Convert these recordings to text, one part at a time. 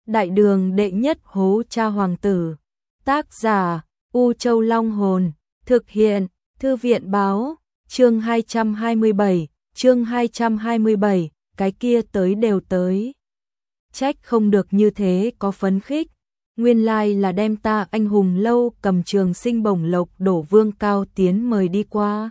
Đại đường đệ nhất hố cha hoàng tử. Tác giả U Châu Long Hồn. Thực hiện Thư viện báo. Chương 227, cái kia tới đều tới. Trách không được như thế có phấn khích. Nguyên lai là đem ta anh hùng lâu cầm trường sinh bổng lộc đổ Vương Cao Tiến mời đi qua.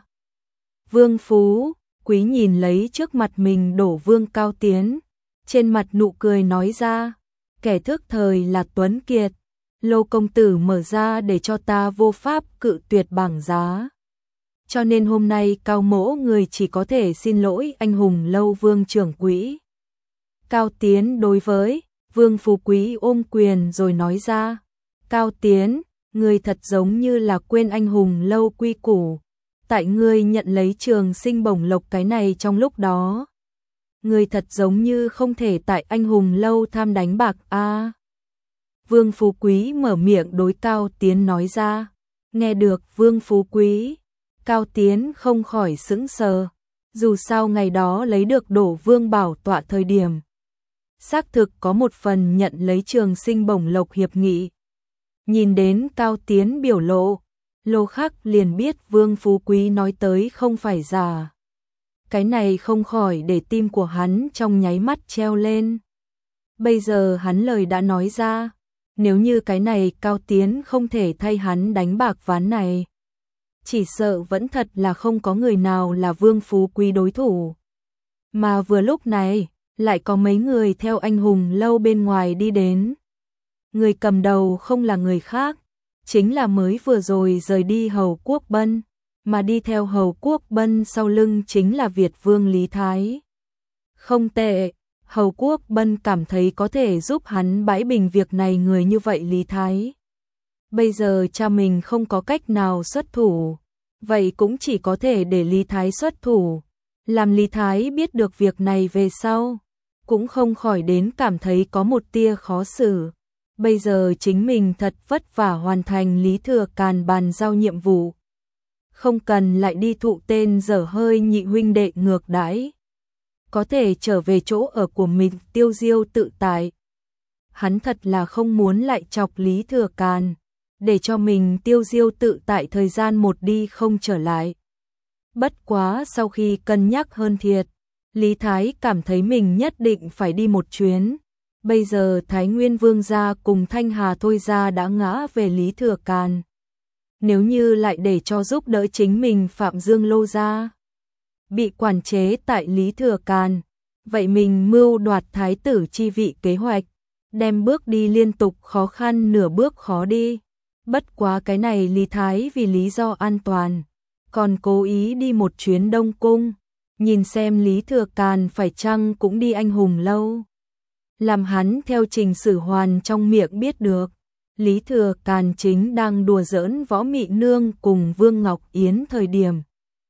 Vương Phú Quý nhìn lấy trước mặt mình đổ Vương Cao Tiến, trên mặt nụ cười nói ra, kẻ thức thời là Tuấn Kiệt, Lô công tử mở ra để cho ta vô pháp cự tuyệt bảng giá. Cho nên hôm nay Cao mỗ người chỉ có thể xin lỗi anh hùng lâu Vương trưởng quỹ. Cao Tiến đối với Vương Phú Quý ôm quyền rồi nói ra, Cao Tiến, người thật giống như là quên anh hùng lâu quy củ. Tại ngươi nhận lấy trường sinh bổng lộc cái này trong lúc đó, ngươi thật giống như không thể tại anh hùng lâu tham đánh bạc a. Vương Phú Quý mở miệng đối Cao Tiến nói ra. Nghe được Vương Phú Quý, Cao Tiến không khỏi sững sờ. Dù sao ngày đó lấy được đổ Vương bảo tọa thời điểm, xác thực có một phần nhận lấy trường sinh bổng lộc hiệp nghị. Nhìn đến Cao Tiến biểu lộ, Lô Khắc liền biết Vương Phú Quý nói tới không phải giả. Cái này không khỏi để tim của hắn trong nháy mắt treo lên. Bây giờ hắn lời đã nói ra, nếu như cái này Cao Tiến không thể thay hắn đánh bạc ván này, chỉ sợ vẫn thật là không có người nào là Vương Phú Quý đối thủ. Mà vừa lúc này, lại có mấy người theo anh hùng lâu bên ngoài đi đến. Người cầm đầu không là người khác, chính là mới vừa rồi rời đi Hầu Quốc Bân, mà đi theo Hầu Quốc Bân sau lưng chính là Việt Vương Lý Thái. Không tệ, Hầu Quốc Bân cảm thấy có thể giúp hắn bãi bình việc này người như vậy Lý Thái. Bây giờ cha mình không có cách nào xuất thủ, vậy cũng chỉ có thể để Lý Thái xuất thủ. Làm Lý Thái biết được việc này về sau, cũng không khỏi đến cảm thấy có một tia khó xử. Bây giờ chính mình thật vất vả hoàn thành Lý Thừa Càn bàn giao nhiệm vụ, không cần lại đi thụ tên dở hơi nhị huynh đệ ngược đãi, có thể trở về chỗ ở của mình tiêu diêu tự tại. Hắn thật là không muốn lại chọc Lý Thừa Càn, để cho mình tiêu diêu tự tại thời gian một đi không trở lại. Bất quá sau khi cân nhắc hơn thiệt, Lý Thái cảm thấy mình nhất định phải đi một chuyến. Bây giờ Thái Nguyên Vương gia cùng Thanh Hà Thôi gia đã ngã về Lý Thừa Càn. Nếu như lại để cho giúp đỡ chính mình Phạm Dương Lô gia bị quản chế tại Lý Thừa Càn, vậy mình mưu đoạt thái tử chi vị kế hoạch, đem bước đi liên tục khó khăn nửa bước khó đi. Bất quá cái này Lý Thái vì lý do an toàn, còn cố ý đi một chuyến Đông Cung, nhìn xem Lý Thừa Càn phải chăng cũng đi anh hùng lâu. Làm hắn theo Trình Sử Hoàn trong miệng biết được, Lý Thừa Càn chính đang đùa giỡn Võ Mị Nương cùng Vương Ngọc Yến thời điểm.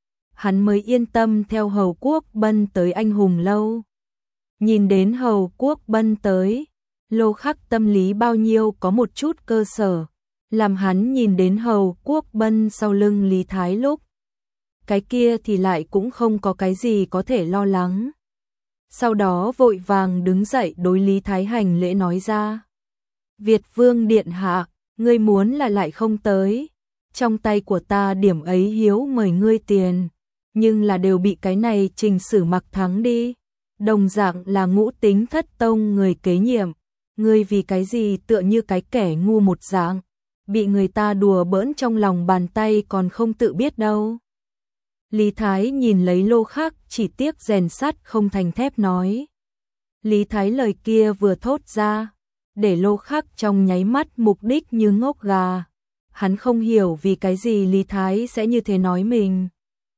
Hắn mới yên tâm theo Hầu Quốc Bân tới anh hùng lâu. Nhìn đến Hầu Quốc Bân tới, Lô Khắc tâm lý bao nhiêu có một chút cơ sở, làm hắn nhìn đến Hầu Quốc Bân sau lưng Lý Thái lúc, cái kia thì lại cũng không có cái gì có thể lo lắng. Sau đó vội vàng đứng dậy đối Lý Thái hành lễ nói ra. Việt Vương điện hạ, ngươi muốn là lại không tới. Trong tay của ta điểm ấy hiếu mời ngươi tiền, nhưng là đều bị cái này Trình Sử Mặc thắng đi. Đồng dạng là Ngũ Tính Thất Tông người kế nhiệm, ngươi vì cái gì tựa như cái kẻ ngu một dạng, bị người ta đùa bỡn trong lòng bàn tay còn không tự biết đâu. Lý Thái nhìn lấy Lô Khắc chỉ tiếc rèn sắt không thành thép nói. Lý Thái lời kia vừa thốt ra, để Lô Khắc trong nháy mắt mục đích như ngốc gà. Hắn không hiểu vì cái gì Lý Thái sẽ như thế nói mình.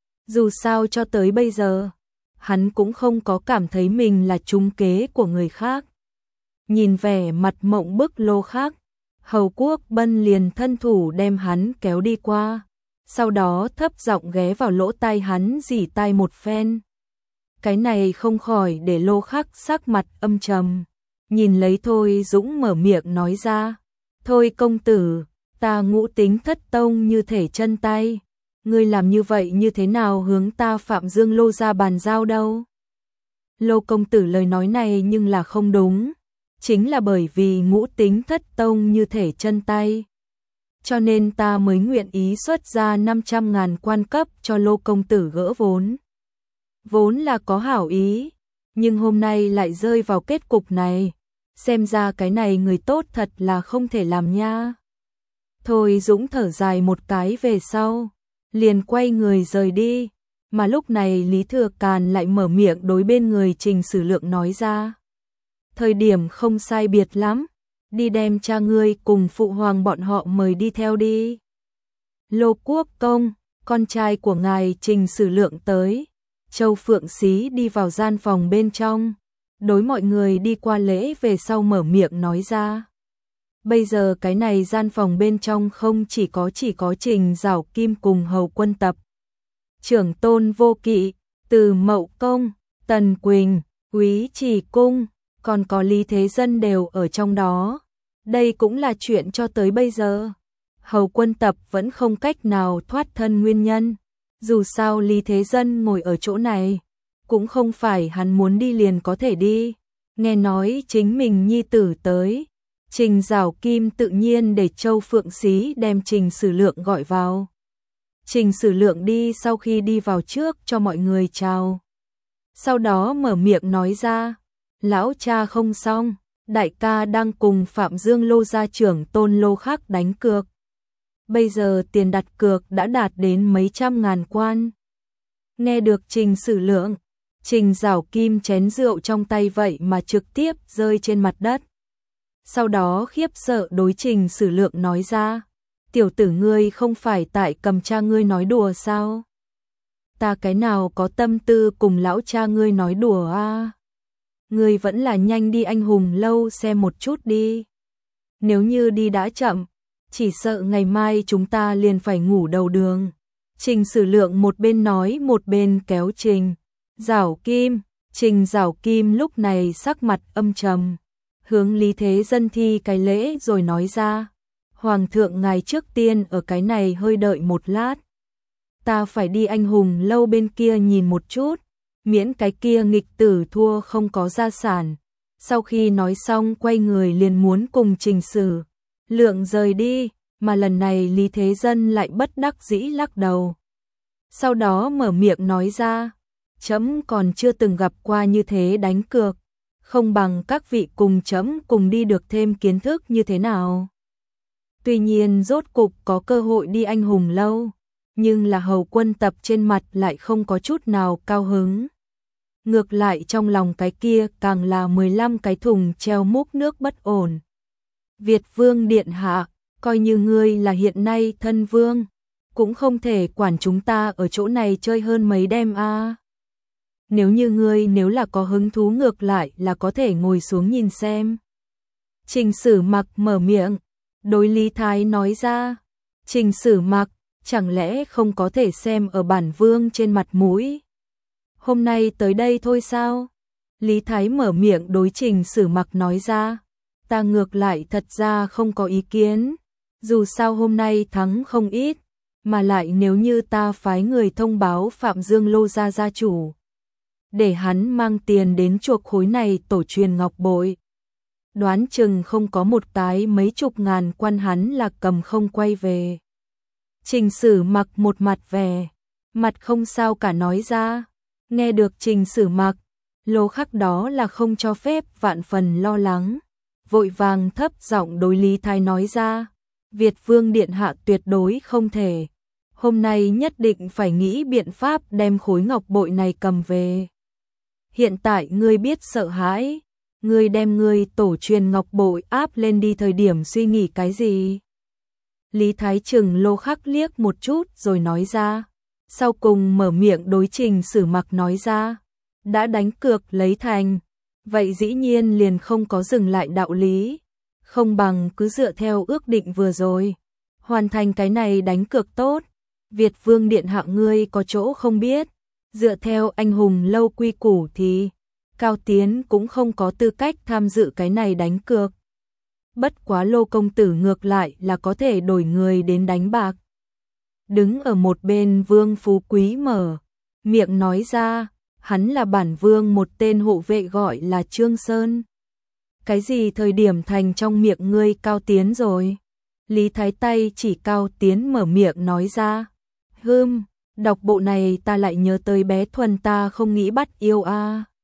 Dù sao cho tới bây giờ, hắn cũng không có cảm thấy mình là trúng kế của người khác. Nhìn vẻ mặt mộng bức Lô Khắc, Hầu Quốc Bân liền thân thủ đem hắn kéo đi qua. Sau đó thấp giọng ghé vào lỗ tai hắn rỉ tai một phen. Cái này không khỏi để Lô Khắc sắc mặt âm trầm. Nhìn lấy Thôi Dũng mở miệng nói ra. Thôi công tử, ta Ngũ Tính Thất Tông như thể chân tay. Ngươi làm như vậy như thế nào hướng ta Phạm Dương Lô ra bàn giao đâu? Lô công tử lời nói này nhưng là không đúng. chính là bởi vì ngũ tính thất tông như thể chân tay. Cho nên ta mới nguyện ý xuất ra 500.000 quan cấp cho Lô công tử gỡ vốn. Vốn là có hảo ý, nhưng hôm nay lại rơi vào kết cục này. Xem ra cái này người tốt thật là không thể làm nha. Thôi Dũng thở dài một cái về sau, liền quay người rời đi. Mà lúc này Lý Thừa Càn lại mở miệng đối bên người Trình Sử Lượng nói ra. Thời điểm không sai biệt lắm, đi đem cha ngươi cùng phụ hoàng bọn họ mời đi theo đi. Lô Quốc công, con trai của ngài Trình Sử Lượng tới. Châu Phượng Xí đi vào gian phòng bên trong, đối mọi người đi qua lễ về sau mở miệng nói ra. Bây giờ cái này gian phòng bên trong không chỉ có Trình Giảo Kim cùng Hầu Quân Tập, Trưởng Tôn Vô Kỵ, Từ Mậu Công, Tần Quỳnh, Úy Trì Cung, còn có Lý Thế Dân đều ở trong đó. Đây cũng là chuyện cho tới bây giờ Hầu Quân Tập vẫn không cách nào thoát thân nguyên nhân. Dù sao Lý Thế Dân ngồi ở chỗ này, cũng không phải hắn muốn đi liền có thể đi. Nghe nói chính mình nhi tử tới, Trình Giảo Kim tự nhiên để Châu Phượng Xí đem Trình Sử Lượng gọi vào. Trình Sử Lượng đi sau khi đi vào trước cho mọi người chào. Sau đó mở miệng nói ra, lão cha không xong, đại ca đang cùng Phạm Dương Lô gia trưởng Tôn Lô khác đánh cược. Bây giờ tiền đặt cược đã đạt đến mấy trăm ngàn quan. Nghe được Trình Sử Lượng, Trình Giảo Kim chén rượu trong tay vậy mà trực tiếp rơi trên mặt đất. Sau đó khiếp sợ đối Trình Sử Lượng nói ra, tiểu tử ngươi không phải tại cầm cha ngươi nói đùa sao? Ta cái nào có tâm tư cùng lão cha ngươi nói đùa a? Ngươi vẫn là nhanh đi Anh Hùng Lâu xem một chút đi. Nếu như đi đã chậm, chỉ sợ ngày mai chúng ta liền phải ngủ đầu đường. Trình Sử Lượng một bên nói một bên kéo Trình Giảo Kim. Trình Giảo Kim lúc này sắc mặt âm trầm, hướng Lý Thế Dân thi cái lễ rồi nói ra, Hoàng thượng ngài trước tiên ở cái này hơi đợi một lát. Ta phải đi Anh Hùng Lâu bên kia nhìn một chút, miễn cái kia nghịch tử thua không có gia sản. Sau khi nói xong quay người liền muốn cùng Trình Sử Lượng rời đi, mà lần này Lý Thế Dân lại bất đắc dĩ lắc đầu. Sau đó mở miệng nói ra, trẫm còn chưa từng gặp qua như thế đánh cược, không bằng các vị cùng trẫm cùng đi được thêm kiến thức như thế nào. Tuy nhiên rốt cục có cơ hội đi Anh Hùng Lâu, nhưng là Hầu Quân Tập trên mặt lại không có chút nào cao hứng. Ngược lại trong lòng cái kia càng là 15 cái thùng treo múc nước bất ổn. Việt Vương điện hạ, coi như ngươi là hiện nay thân vương, cũng không thể quản chúng ta ở chỗ này chơi hơn mấy đêm a. Nếu như ngươi nếu là có hứng thú ngược lại là có thể ngồi xuống nhìn xem. Trình Sử Mặc mở miệng, đối Lý Thái nói ra, Trình Sử Mặc, chẳng lẽ không có thể xem ở bản vương trên mặt mũi? Hôm nay tới đây thôi sao? Lý Thái mở miệng đối Trình Sử Mặc nói ra, ta ngược lại thật ra không có ý kiến, dù sao hôm nay thắng không ít, mà lại nếu như ta phái người thông báo Phạm Dương Lô gia gia chủ, để hắn mang tiền đến chuộc khối này tổ truyền ngọc bội, đoán chừng không có một cái mấy chục ngàn quan hắn là cầm không quay về. Trình Sử Mặc một mặt vẻ mặt không sao cả nói ra. Nghe được Trình Sử Mặc, Lô Khắc đó là không cho phép vạn phần lo lắng, vội vàng thấp giọng đối Lý Thái nói ra, Việt Vương điện hạ tuyệt đối không thể, hôm nay nhất định phải nghĩ biện pháp đem khối ngọc bội này cầm về. Hiện tại ngươi biết sợ hãi, ngươi đem ngươi tổ truyền ngọc bội áp lên đi thời điểm suy nghĩ cái gì? Lý Thái chừng Lô Khắc liếc một chút rồi nói ra, sau cùng mở miệng đối Trình Sử Mặc nói ra, đã đánh cược lấy thành, vậy dĩ nhiên liền không có dừng lại đạo lý, không bằng cứ dựa theo ước định vừa rồi, hoàn thành cái này đánh cược tốt. Việt Vương điện hạ ngươi có chỗ không biết, dựa theo Anh Hùng Lâu quy củ thì Cao Tiến cũng không có tư cách tham dự cái này đánh cược. Bất quá Lô công tử ngược lại là có thể đổi người đến đánh bạc. Đứng ở một bên Vương Phú Quý mở miệng nói ra, hắn là bản vương một tên hộ vệ gọi là Trương Sơn. Cái gì thời điểm thành trong miệng ngươi Cao Tiến rồi? Lý Thái tay chỉ Cao Tiến mở miệng nói ra. Đọc bộ này ta lại nhớ tới bé Thuần ta không nghĩ bắt yêu a.